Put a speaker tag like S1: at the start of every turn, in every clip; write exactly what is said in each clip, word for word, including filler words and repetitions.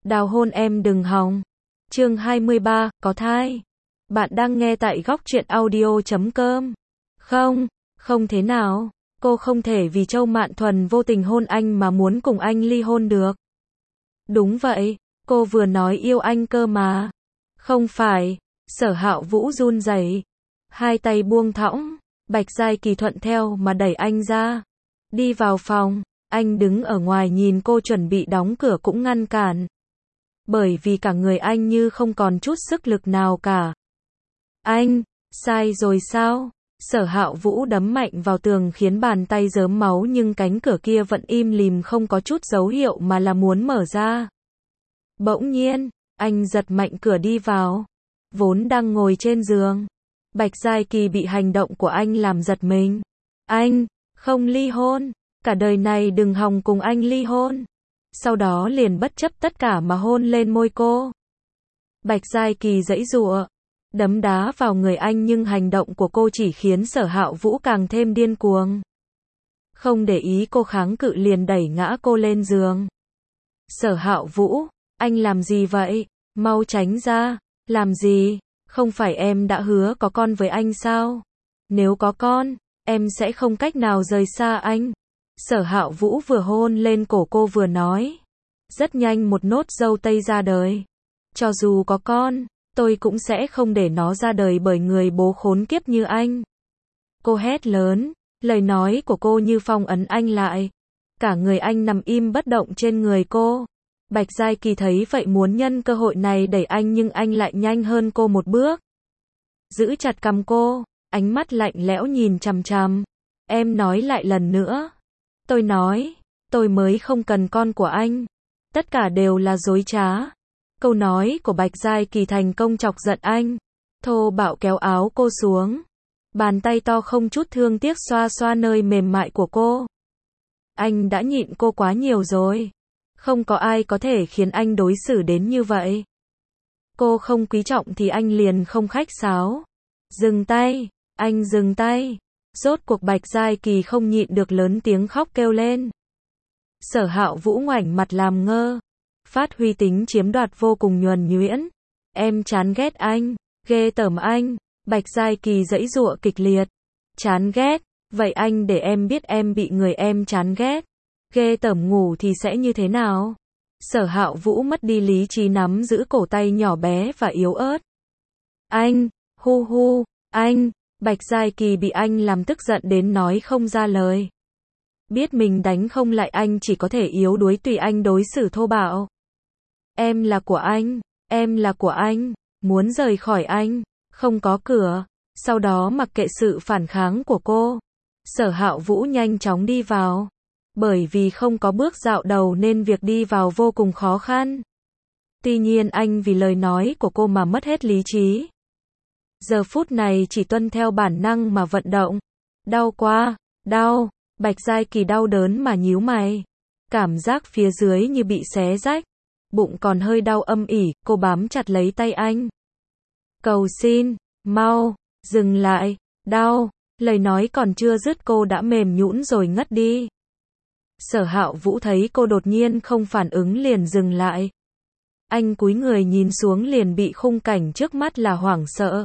S1: Đào hôn em đừng hòng. Chương hai mươi ba, có thai. Bạn đang nghe tại góc truyện audio chấm com. Không, không thế nào. Cô không thể vì Châu Mạn Thuần vô tình hôn anh mà muốn cùng anh ly hôn được. Đúng vậy, cô vừa nói yêu anh cơ mà. Không phải. Sở Hạo Vũ run rẩy, hai tay buông thõng. Bạch Giai Kỳ thuận theo mà đẩy anh ra. Đi vào phòng, anh đứng ở ngoài nhìn cô chuẩn bị đóng cửa cũng ngăn cản. Bởi vì cả người anh như không còn chút sức lực nào cả. Anh, sai rồi sao? Sở Hạo Vũ đấm mạnh vào tường khiến bàn tay rớm máu nhưng cánh cửa kia vẫn im lìm không có chút dấu hiệu mà là muốn mở ra. Bỗng nhiên, anh giật mạnh cửa đi vào. Vốn đang ngồi trên giường. Bạch Giai Kỳ bị hành động của anh làm giật mình. Anh, không ly hôn. Cả đời này đừng hòng cùng anh ly hôn. Sau đó liền bất chấp tất cả mà hôn lên môi cô. Bạch Giai Kỳ giãy giụa, đấm đá vào người anh nhưng hành động của cô chỉ khiến Sở Hạo Vũ càng thêm điên cuồng. Không để ý cô kháng cự liền đẩy ngã cô lên giường. Sở Hạo Vũ, anh làm gì vậy? Mau tránh ra. Làm gì? Không phải em đã hứa có con với anh sao? Nếu có con, em sẽ không cách nào rời xa anh. Sở Hạo Vũ vừa hôn lên cổ cô vừa nói. Rất nhanh một nốt dâu tây ra đời. Cho dù có con, tôi cũng sẽ không để nó ra đời bởi người bố khốn kiếp như anh. Cô hét lớn, lời nói của cô như phong ấn anh lại. Cả người anh nằm im bất động trên người cô. Bạch Giai Kỳ thấy vậy muốn nhân cơ hội này đẩy anh nhưng anh lại nhanh hơn cô một bước. Giữ chặt cằm cô, ánh mắt lạnh lẽo nhìn chằm chằm. Em nói lại lần nữa. Tôi nói, tôi mới không cần con của anh. Tất cả đều là dối trá. Câu nói của Bạch Giai Kỳ thành công chọc giận anh. Thô bạo kéo áo cô xuống. Bàn tay to không chút thương tiếc xoa xoa nơi mềm mại của cô. Anh đã nhịn cô quá nhiều rồi. Không có ai có thể khiến anh đối xử đến như vậy. Cô không quý trọng thì anh liền không khách sáo. Dừng tay, anh dừng tay. Rốt cuộc Bạch Giai Kỳ không nhịn được lớn tiếng khóc kêu lên. Sở Hạo Vũ ngoảnh mặt làm ngơ. Phát huy tính chiếm đoạt vô cùng nhuần nhuyễn. Em chán ghét anh, ghê tởm anh. Bạch Giai Kỳ giãy giụa kịch liệt. Chán ghét, vậy anh để em biết em bị người em chán ghét. Ghê tởm ngủ thì sẽ như thế nào? Sở Hạo Vũ mất đi lý trí nắm giữ cổ tay nhỏ bé và yếu ớt. Anh, hu hu, anh. Bạch Giai Kỳ bị anh làm tức giận đến nói không ra lời. Biết mình đánh không lại anh chỉ có thể yếu đuối tùy anh đối xử thô bạo. Em là của anh, em là của anh, muốn rời khỏi anh, không có cửa. Sau đó mặc kệ sự phản kháng của cô, Sở Hạo Vũ nhanh chóng đi vào. Bởi vì không có bước dạo đầu nên việc đi vào vô cùng khó khăn. Tuy nhiên anh vì lời nói của cô mà mất hết lý trí. Giờ phút này chỉ tuân theo bản năng mà vận động. Đau quá, đau. Bạch Giai Kỳ đau đớn mà nhíu mày. Cảm giác phía dưới như bị xé rách. Bụng còn hơi đau âm ỉ, cô bám chặt lấy tay anh. Cầu xin, mau, dừng lại, đau. Lời nói còn chưa dứt cô đã mềm nhũn rồi ngất đi. Sở Hạo Vũ thấy cô đột nhiên không phản ứng liền dừng lại. Anh cúi người nhìn xuống liền bị khung cảnh trước mắt là hoảng sợ.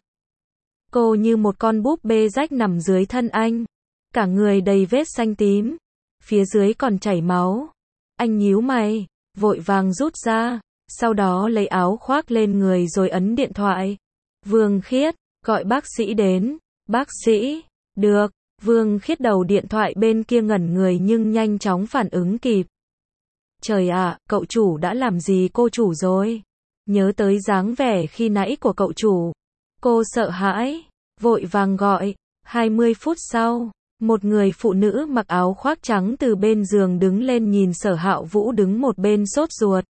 S1: Cô như một con búp bê rách nằm dưới thân anh. Cả người đầy vết xanh tím. Phía dưới còn chảy máu. Anh nhíu mày, vội vàng rút ra. Sau đó lấy áo khoác lên người rồi ấn điện thoại. Vương Khiết, gọi bác sĩ đến. Bác sĩ, được. Vương Khiết đầu điện thoại bên kia ngẩn người nhưng nhanh chóng phản ứng kịp. Trời ạ, cậu chủ đã làm gì cô chủ rồi? Nhớ tới dáng vẻ khi nãy của cậu chủ. Cô sợ hãi, vội vàng gọi. hai mươi phút sau, một người phụ nữ mặc áo khoác trắng từ bên giường đứng lên nhìn Sở Hạo Vũ đứng một bên sốt ruột.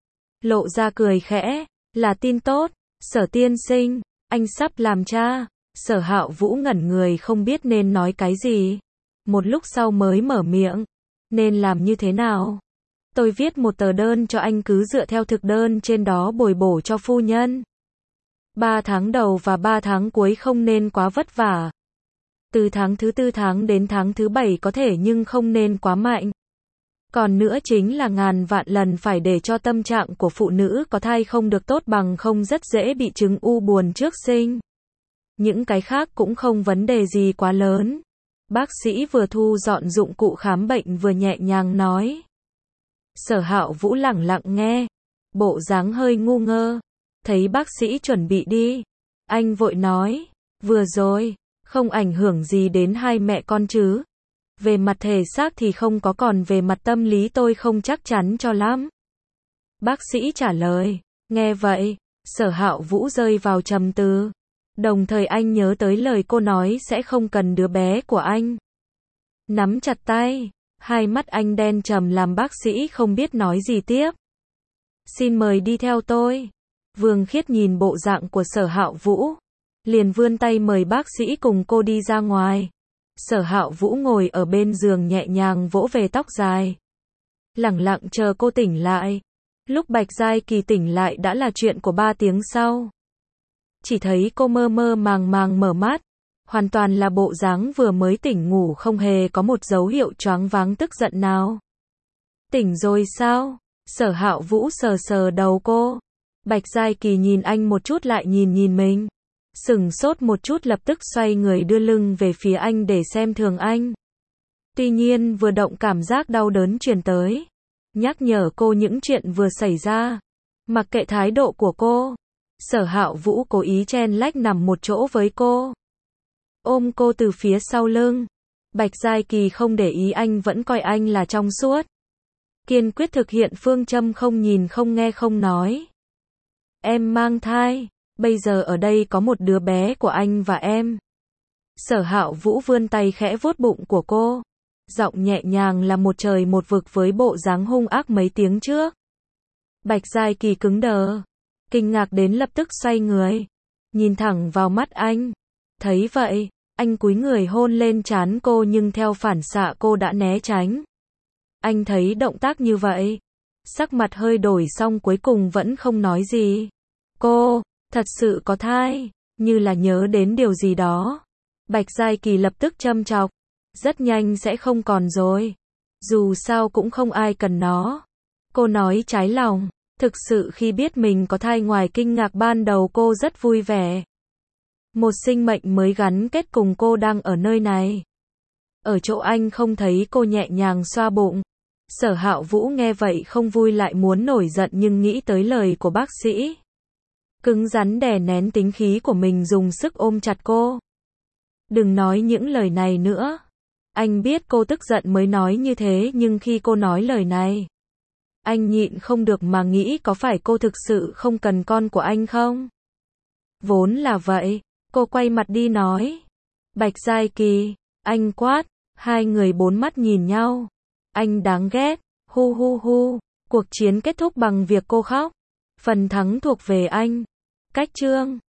S1: Lộ ra cười khẽ, là tin tốt, Sở tiên sinh, anh sắp làm cha. Sở Hạo Vũ ngẩn người không biết nên nói cái gì. Một lúc sau mới mở miệng. Nên làm như thế nào? Tôi viết một tờ đơn cho anh cứ dựa theo thực đơn trên đó bồi bổ cho phu nhân. Ba tháng đầu và ba tháng cuối không nên quá vất vả. Từ tháng thứ tư tháng đến tháng thứ bảy có thể nhưng không nên quá mạnh. Còn nữa chính là ngàn vạn lần phải để cho tâm trạng của phụ nữ có thai không được tốt, bằng không rất dễ bị chứng u buồn trước sinh. Những cái khác cũng không vấn đề gì quá lớn. Bác sĩ vừa thu dọn dụng cụ khám bệnh vừa nhẹ nhàng nói. Sở Hạo Vũ lẳng lặng nghe, bộ dáng hơi ngu ngơ. Thấy bác sĩ chuẩn bị đi, anh vội nói, vừa rồi, không ảnh hưởng gì đến hai mẹ con chứ? Về mặt thể xác thì không có, còn về mặt tâm lý tôi không chắc chắn cho lắm. Bác sĩ trả lời. Nghe vậy, Sở Hạo Vũ rơi vào trầm tư. Đồng thời anh nhớ tới lời cô nói sẽ không cần đứa bé của anh. Nắm chặt tay, hai mắt anh đen trầm làm bác sĩ không biết nói gì tiếp. Xin mời đi theo tôi. Vương Khiết nhìn bộ dạng của Sở Hạo Vũ, liền vươn tay mời bác sĩ cùng cô đi ra ngoài. Sở Hạo Vũ ngồi ở bên giường nhẹ nhàng vỗ về tóc dài, lẳng lặng chờ cô tỉnh lại. Lúc Bạch Giai Kỳ tỉnh lại đã là chuyện của ba tiếng sau. Chỉ thấy cô mơ mơ màng màng mở mắt, hoàn toàn là bộ dáng vừa mới tỉnh ngủ, không hề có một dấu hiệu choáng váng tức giận nào. Tỉnh rồi sao? Sở Hạo Vũ sờ sờ đầu cô. Bạch Giai Kỳ nhìn anh một chút lại nhìn nhìn mình. Sửng sốt một chút, lập tức xoay người đưa lưng về phía anh để xem thường anh. Tuy nhiên vừa động cảm giác đau đớn truyền tới, nhắc nhở cô những chuyện vừa xảy ra. Mặc kệ thái độ của cô, Sở Hạo Vũ cố ý chen lách nằm một chỗ với cô, ôm cô từ phía sau lưng. Bạch Giai Kỳ không để ý anh, vẫn coi anh là trong suốt, kiên quyết thực hiện phương châm không nhìn không nghe không nói. Em mang thai, bây giờ ở đây có một đứa bé của anh và em. Sở Hạo Vũ vươn tay khẽ vuốt bụng của cô, giọng nhẹ nhàng là một trời một vực với bộ dáng hung ác mấy tiếng trước. Bạch Giai Kỳ cứng đờ, kinh ngạc đến lập tức xoay người, nhìn thẳng vào mắt anh. Thấy vậy, anh cúi người hôn lên trán cô, nhưng theo phản xạ cô đã né tránh. Anh thấy động tác như vậy, sắc mặt hơi đổi, xong cuối cùng vẫn không nói gì. Cô, thật sự có thai? Như là nhớ đến điều gì đó, Bạch Giai Kỳ lập tức châm chọc. Rất nhanh sẽ không còn rồi. Dù sao cũng không ai cần nó. Cô nói trái lòng. Thực sự khi biết mình có thai, ngoài kinh ngạc ban đầu, cô rất vui vẻ. Một sinh mệnh mới gắn kết cùng cô đang ở nơi này. Ở chỗ anh không thấy cô nhẹ nhàng xoa bụng. Sở Hạo Vũ nghe vậy không vui lại muốn nổi giận, nhưng nghĩ tới lời của bác sĩ, cứng rắn đè nén tính khí của mình, dùng sức ôm chặt cô. Đừng nói những lời này nữa. Anh biết cô tức giận mới nói như thế, nhưng khi cô nói lời này, anh nhịn không được mà nghĩ có phải cô thực sự không cần con của anh không? Vốn là vậy. Cô quay mặt đi nói. Bạch Giai Kỳ, anh quát. Hai người bốn mắt nhìn nhau. Anh đáng ghét. Hu hu hu. Cuộc chiến kết thúc bằng việc cô khóc. Phần thắng thuộc về anh. Cách chương